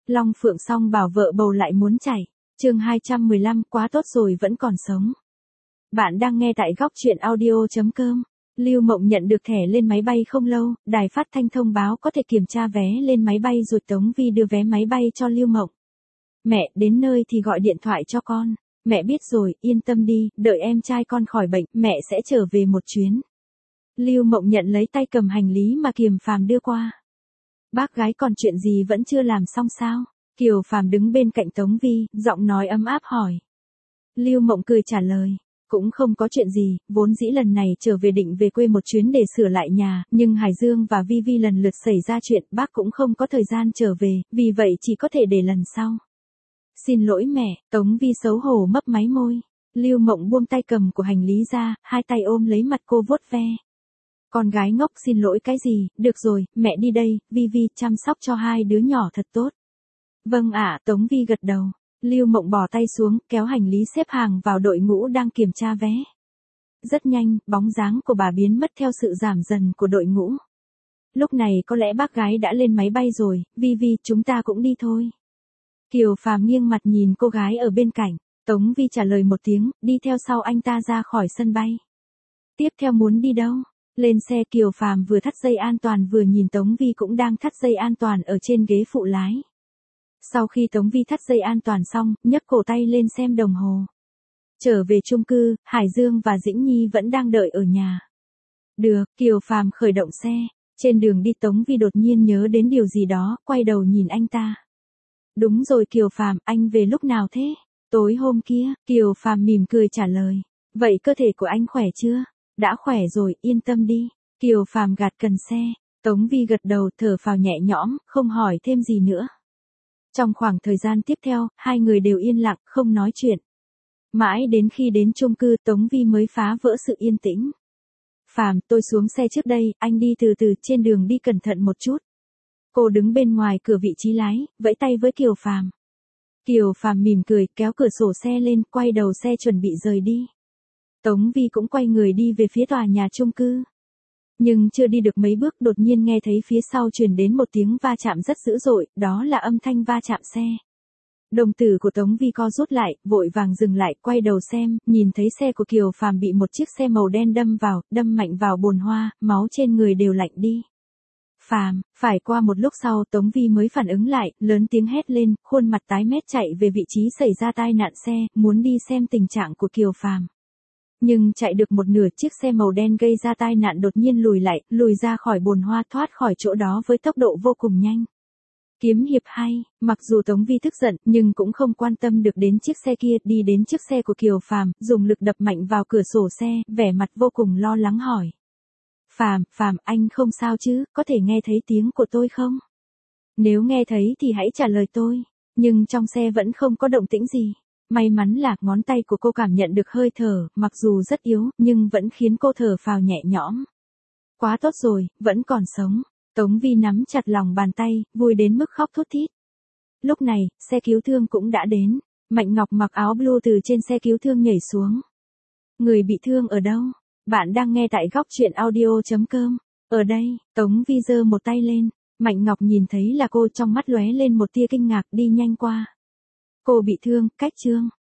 Long Phượng Song bảo vợ bầu lại muốn chảy. Chương 215, quá tốt rồi vẫn còn sống. Bạn đang nghe tại góc truyện audio.com. Lưu Mộng nhận được thẻ lên máy bay không lâu, đài phát thanh thông báo có thể kiểm tra vé lên máy bay rồi Tống Vi đưa vé máy bay cho Lưu Mộng. Mẹ, đến nơi thì gọi điện thoại cho con. Mẹ biết rồi, yên tâm đi, đợi em trai con khỏi bệnh, mẹ sẽ trở về một chuyến. Lưu Mộng nhận lấy tay cầm hành lý mà Kiều Phàm đưa qua. Bác gái còn chuyện gì vẫn chưa làm xong sao? Kiều Phàm đứng bên cạnh Tống Vi, giọng nói ấm áp hỏi. Lưu Mộng cười trả lời. Cũng không có chuyện gì, vốn dĩ lần này trở về định về quê một chuyến để sửa lại nhà, nhưng Hải Dương và Vi Vi lần lượt xảy ra chuyện, bác cũng không có thời gian trở về, vì vậy chỉ có thể để lần sau. Xin lỗi mẹ, Tống Vi xấu hổ mấp máy môi. Lưu Mộng buông tay cầm của hành lý ra, hai tay ôm lấy mặt cô vuốt ve. Con gái ngốc xin lỗi cái gì, được rồi, mẹ đi đây, Vi Vi chăm sóc cho hai đứa nhỏ thật tốt. Vâng ạ, Tống Vi gật đầu. Lưu Mộng bỏ tay xuống, kéo hành lý xếp hàng vào đội ngũ đang kiểm tra vé. Rất nhanh, bóng dáng của bà biến mất theo sự giảm dần của đội ngũ. Lúc này có lẽ bác gái đã lên máy bay rồi, Vi Vi chúng ta cũng đi thôi. Kiều Phàm nghiêng mặt nhìn cô gái ở bên cạnh, Tống Vi trả lời một tiếng, đi theo sau anh ta ra khỏi sân bay. Tiếp theo muốn đi đâu? Lên xe Kiều Phàm vừa thắt dây an toàn vừa nhìn Tống Vi cũng đang thắt dây an toàn ở trên ghế phụ lái. Sau khi Tống Vi thắt dây an toàn xong, nhấc cổ tay lên xem đồng hồ. Trở về chung cư, Hải Dương và Dĩnh Nhi vẫn đang đợi ở nhà. Được, Kiều Phàm khởi động xe. Trên đường đi Tống Vi đột nhiên nhớ đến điều gì đó, quay đầu nhìn anh ta. Đúng rồi Kiều Phàm, anh về lúc nào thế? Tối hôm kia, Kiều Phàm mỉm cười trả lời. Vậy cơ thể của anh khỏe chưa? Đã khỏe rồi, yên tâm đi. Kiều Phàm gạt cần xe. Tống Vi gật đầu thở phào nhẹ nhõm, không hỏi thêm gì nữa. Trong khoảng thời gian tiếp theo, hai người đều yên lặng, không nói chuyện. Mãi đến khi đến chung cư Tống Vi mới phá vỡ sự yên tĩnh. Phàm, tôi xuống xe trước đây, anh đi từ từ, trên đường đi cẩn thận một chút. Cô đứng bên ngoài cửa vị trí lái, vẫy tay với Kiều Phàm. Kiều Phàm mỉm cười, kéo cửa sổ xe lên, quay đầu xe chuẩn bị rời đi. Tống Vi cũng quay người đi về phía tòa nhà chung cư. Nhưng chưa đi được mấy bước đột nhiên nghe thấy phía sau truyền đến một tiếng va chạm rất dữ dội, đó là âm thanh va chạm xe. Đồng tử của Tống Vi co rút lại, vội vàng dừng lại, quay đầu xem, nhìn thấy xe của Kiều Phàm bị một chiếc xe màu đen đâm mạnh vào bồn hoa, máu trên người đều lạnh đi. Phàm, phải qua một lúc sau Tống Vi mới phản ứng lại, lớn tiếng hét lên, khuôn mặt tái mét chạy về vị trí xảy ra tai nạn xe, muốn đi xem tình trạng của Kiều Phàm. Nhưng chạy được một nửa chiếc xe màu đen gây ra tai nạn đột nhiên lùi ra khỏi bồn hoa thoát khỏi chỗ đó với tốc độ vô cùng nhanh. Kiếm hiệp hay, mặc dù Tống Vi tức giận nhưng cũng không quan tâm được đến chiếc xe kia, đi đến chiếc xe của Kiều Phàm, dùng lực đập mạnh vào cửa sổ xe, vẻ mặt vô cùng lo lắng hỏi. Phàm, anh không sao chứ, có thể nghe thấy tiếng của tôi không? Nếu nghe thấy thì hãy trả lời tôi, nhưng trong xe vẫn không có động tĩnh gì. May mắn là ngón tay của cô cảm nhận được hơi thở, mặc dù rất yếu, nhưng vẫn khiến cô thở phào nhẹ nhõm. Quá tốt rồi, vẫn còn sống. Tống Vi nắm chặt lòng bàn tay, vui đến mức khóc thút thít. Lúc này, xe cứu thương cũng đã đến. Mạnh Ngọc mặc áo blue từ trên xe cứu thương nhảy xuống. Người bị thương ở đâu? Bạn đang nghe tại góc truyện audio.com. Ở đây, Tống Vi giơ một tay lên. Mạnh Ngọc nhìn thấy là cô, trong mắt lóe lên một tia kinh ngạc, đi nhanh qua. Cô bị thương, cách Trương.